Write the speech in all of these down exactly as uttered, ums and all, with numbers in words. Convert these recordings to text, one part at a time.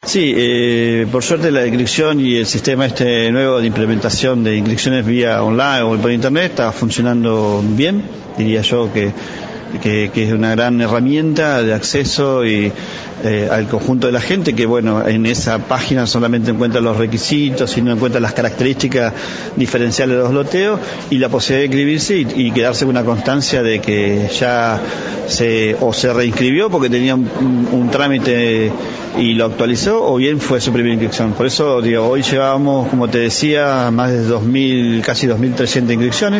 Sí, eh, por suerte la inscripción y el sistema este nuevo de implementación de inscripciones vía online o por internet está funcionando bien, diría yo que, que, que es una gran herramienta de acceso y eh, al conjunto de la gente, que bueno, en esa página solamente encuentra los requisitos y no encuentra las características diferenciales de los loteos y la posibilidad de inscribirse y, y quedarse con una constancia de que ya se o se reinscribió porque tenía un, un trámite y lo actualizó, o bien fue su primera inscripción. Por eso digo, hoy llevamos, como te decía, más de dos mil, casi dos mil trescientas inscripciones.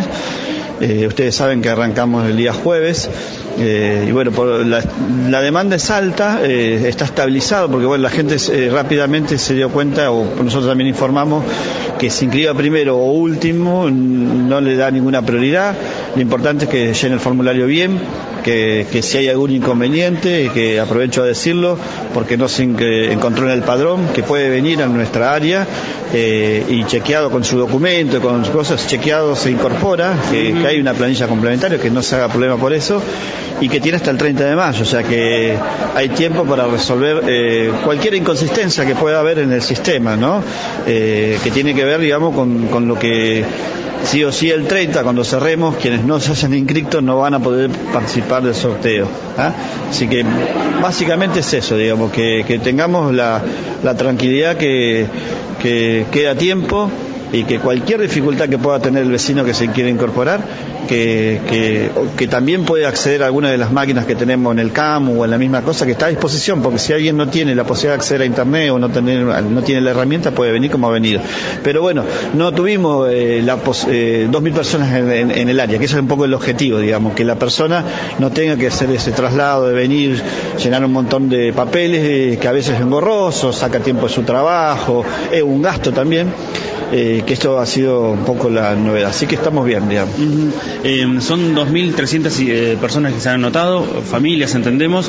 Eh, ustedes saben que arrancamos el día jueves, eh, y bueno, por la, la demanda es alta, eh, está estabilizado porque bueno, la gente eh, rápidamente se dio cuenta, o nosotros también informamos, que se inscriba primero o último no le da ninguna prioridad. Lo importante es que llene el formulario bien, que, que si hay algún inconveniente, que aprovecho a decirlo, porque no se encontró en el padrón, que puede venir a nuestra área eh, y chequeado con su documento, con sus cosas, chequeado se incorpora, que, que hay una planilla complementaria, que no se haga problema por eso, y que tiene hasta el treinta de mayo, o sea que hay tiempo para resolver eh, cualquier inconsistencia que pueda haber en el sistema, ¿no? Eh, que tiene que ver, digamos, con, con lo que sí o sí el treinta, cuando cerremos, quienes no se hayan inscrito no van a poder participar del sorteo, ¿eh? Así que básicamente es eso, digamos, que, que tengamos la, la tranquilidad que, que queda tiempo y que cualquier dificultad que pueda tener el vecino que se quiere incorporar, que, que, que también puede acceder a alguna de las máquinas que tenemos en el C A M o en la misma cosa, que está a disposición, porque si alguien no tiene la posibilidad de acceder a internet o no, tener, no tiene la herramienta, puede venir como ha venido. Pero bueno, no tuvimos eh, la pos, eh, dos mil personas en, en, en el área, que eso es un poco el objetivo, digamos, que la persona no tenga que hacer ese traslado de venir, llenar un montón de papeles, eh, que a veces es engorroso, saca tiempo de su trabajo, es un gasto también. Eh, que esto ha sido un poco la novedad, así que estamos bien, digamos. Uh-huh. Eh, son dos mil trescientas eh, personas que se han anotado, familias, entendemos.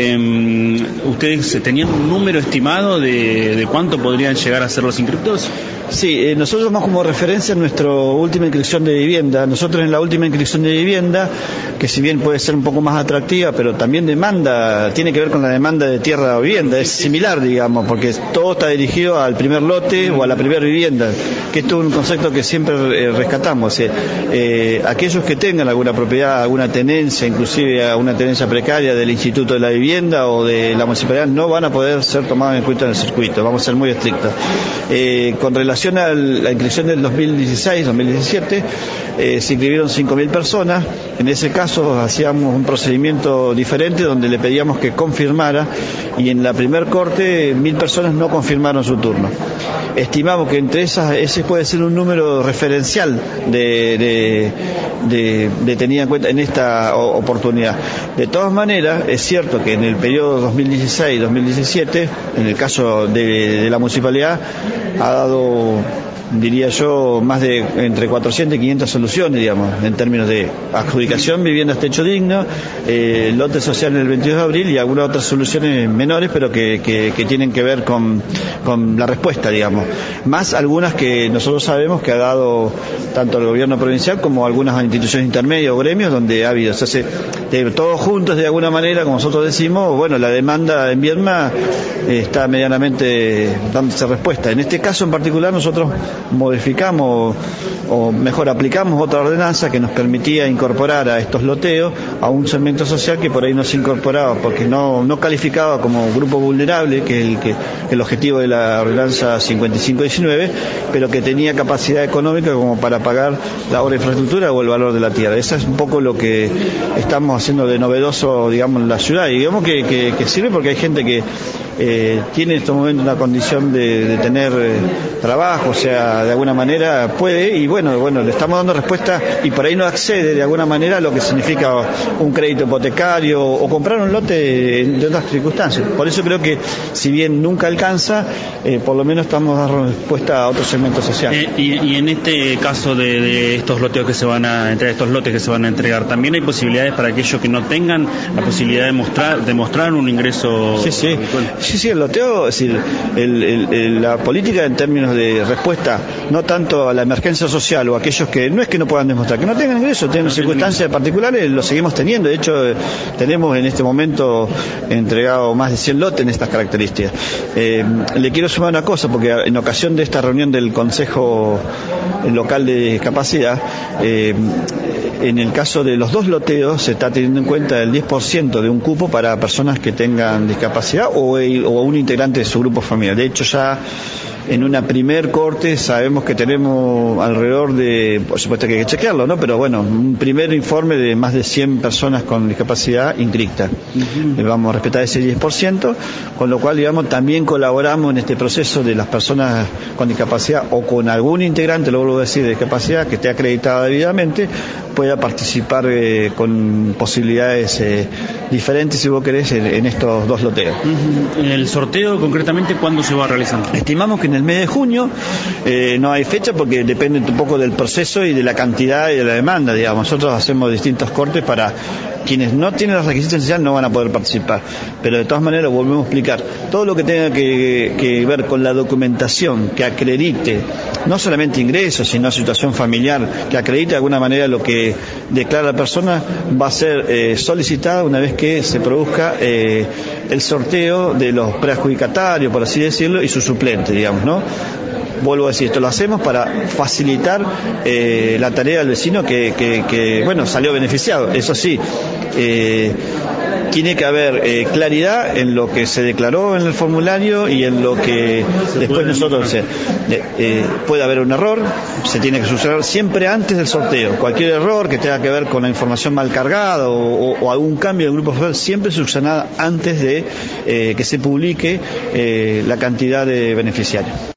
Eh, ¿Ustedes tenían un número estimado de, de cuánto podrían llegar a ser los inscriptos? Sí, eh, nosotros tomamos como referencia nuestra última inscripción de vivienda. Nosotros en la última inscripción de vivienda, que si bien puede ser un poco más atractiva, pero también demanda, tiene que ver con la demanda de tierra o vivienda, es similar, digamos, porque todo está dirigido al primer lote o a la primera vivienda, que esto es un concepto que siempre eh, rescatamos. Eh, eh, aquellos que tengan alguna propiedad, alguna tenencia, inclusive una tenencia precaria del Instituto de la Vivienda o de la Municipalidad, no van a poder ser tomados en cuenta en el circuito, vamos a ser muy estrictos. Eh, con relación a la inscripción del dos mil dieciséis dos mil diecisiete, eh, se inscribieron cinco mil personas. En ese caso hacíamos un procedimiento diferente donde le pedíamos que confirmara, y en la primer corte mil personas no confirmaron su turno. Estimamos que entre esas, ese puede ser un número referencial de, de, de, de tenida en cuenta en esta oportunidad. De todas maneras, es cierto que en el periodo dos mil dieciséis dos mil diecisiete, en el caso de, de la municipalidad, ha dado, diría yo, más de entre cuatrocientas y quinientas soluciones, digamos, en términos de adjudicación, viviendas techo digno, eh, lote social en el veintidós de abril y algunas otras soluciones menores, pero que, que, que tienen que ver con, con la respuesta, digamos. Más algunas que nosotros sabemos que ha dado tanto el gobierno provincial como algunas instituciones intermedias o gremios donde ha habido. O sea, se, de, todos juntos, de alguna manera, como nosotros decimos, bueno, la demanda en Viedma eh, está medianamente dándose respuesta. En este caso en particular nosotros modificamos o mejor aplicamos otra ordenanza que nos permitía incorporar a estos loteos a un segmento social que por ahí no se incorporaba porque no, no calificaba como grupo vulnerable, que es el, que, el objetivo de la ordenanza cincuenta y cinco diecinueve, pero que tenía capacidad económica como para pagar la obra de infraestructura o el valor de la tierra. Eso es un poco lo que estamos haciendo de novedoso, digamos, en la ciudad, y digamos que, que, que sirve porque hay gente que eh, tiene en estos momentos una condición de, de tener eh, trabajo, o sea, de alguna manera puede, y bueno, bueno, le estamos dando respuesta y por ahí no accede de alguna manera a lo que significa un crédito hipotecario o comprar un lote de otras circunstancias. Por eso creo que si bien nunca alcanza, eh, por lo menos estamos dando respuesta a otro segmento social. Eh, y, y en este caso de, de estos loteos que se van a entregar, estos lotes que se van a entregar, también hay posibilidades para aquellos que no tengan la posibilidad de mostrar, de mostrar un ingreso. Sí, sí. Sí, sí, el loteo, es decir, el, el, el, la política en términos de respuesta, no tanto a la emergencia social o a aquellos que no es que no puedan demostrar, que no tengan ingresos, tienen no circunstancias particulares, lo seguimos teniendo. De hecho, tenemos en este momento entregado más de cien lotes en estas características. Eh, le quiero sumar una cosa, porque en ocasión de esta reunión del Consejo Local de Discapacidad, eh, en el caso de los dos loteos se está teniendo en cuenta el diez por ciento de un cupo para personas que tengan discapacidad o, o un integrante de su grupo familiar. De hecho, ya en una primer corte sabemos que tenemos alrededor de, por supuesto que hay que chequearlo, ¿no? Pero bueno, un primer informe de más de cien personas con discapacidad inscritas. Uh-huh. Vamos a respetar ese diez por ciento, con lo cual, digamos, también colaboramos en este proceso de las personas con discapacidad o con algún integrante, lo vuelvo a decir, de discapacidad que esté acreditada debidamente, pueda participar eh, con posibilidades eh, diferentes, si vos querés, en, en estos dos loteos. Uh-huh. ¿El sorteo, concretamente, cuándo se va realizando? Estimamos que en el mes de junio, eh, no hay fecha porque depende un poco del proceso y de la cantidad y de la demanda, digamos. Nosotros hacemos distintos cortes para quienes no tienen los requisitos esenciales, no van a poder participar, pero de todas maneras lo volvemos a explicar. Todo lo que tenga que, que ver con la documentación que acredite no solamente ingresos, sino situación familiar, que acredite de alguna manera lo que declara la persona, va a ser eh, solicitada una vez que se produzca eh, el sorteo de los preadjudicatarios, por así decirlo, y su suplente, digamos, ¿no? Vuelvo a decir, esto lo hacemos para facilitar eh, la tarea del vecino que, que, que, bueno, salió beneficiado. Eso sí, eh, tiene que haber eh, claridad en lo que se declaró en el formulario y en lo que después nosotros eh, eh, puede haber un error, se tiene que subsanar siempre antes del sorteo. Cualquier error que tenga que ver con la información mal cargada o, o, o algún cambio del grupo social, siempre subsanada antes de eh, que se publique eh, la cantidad de beneficiarios.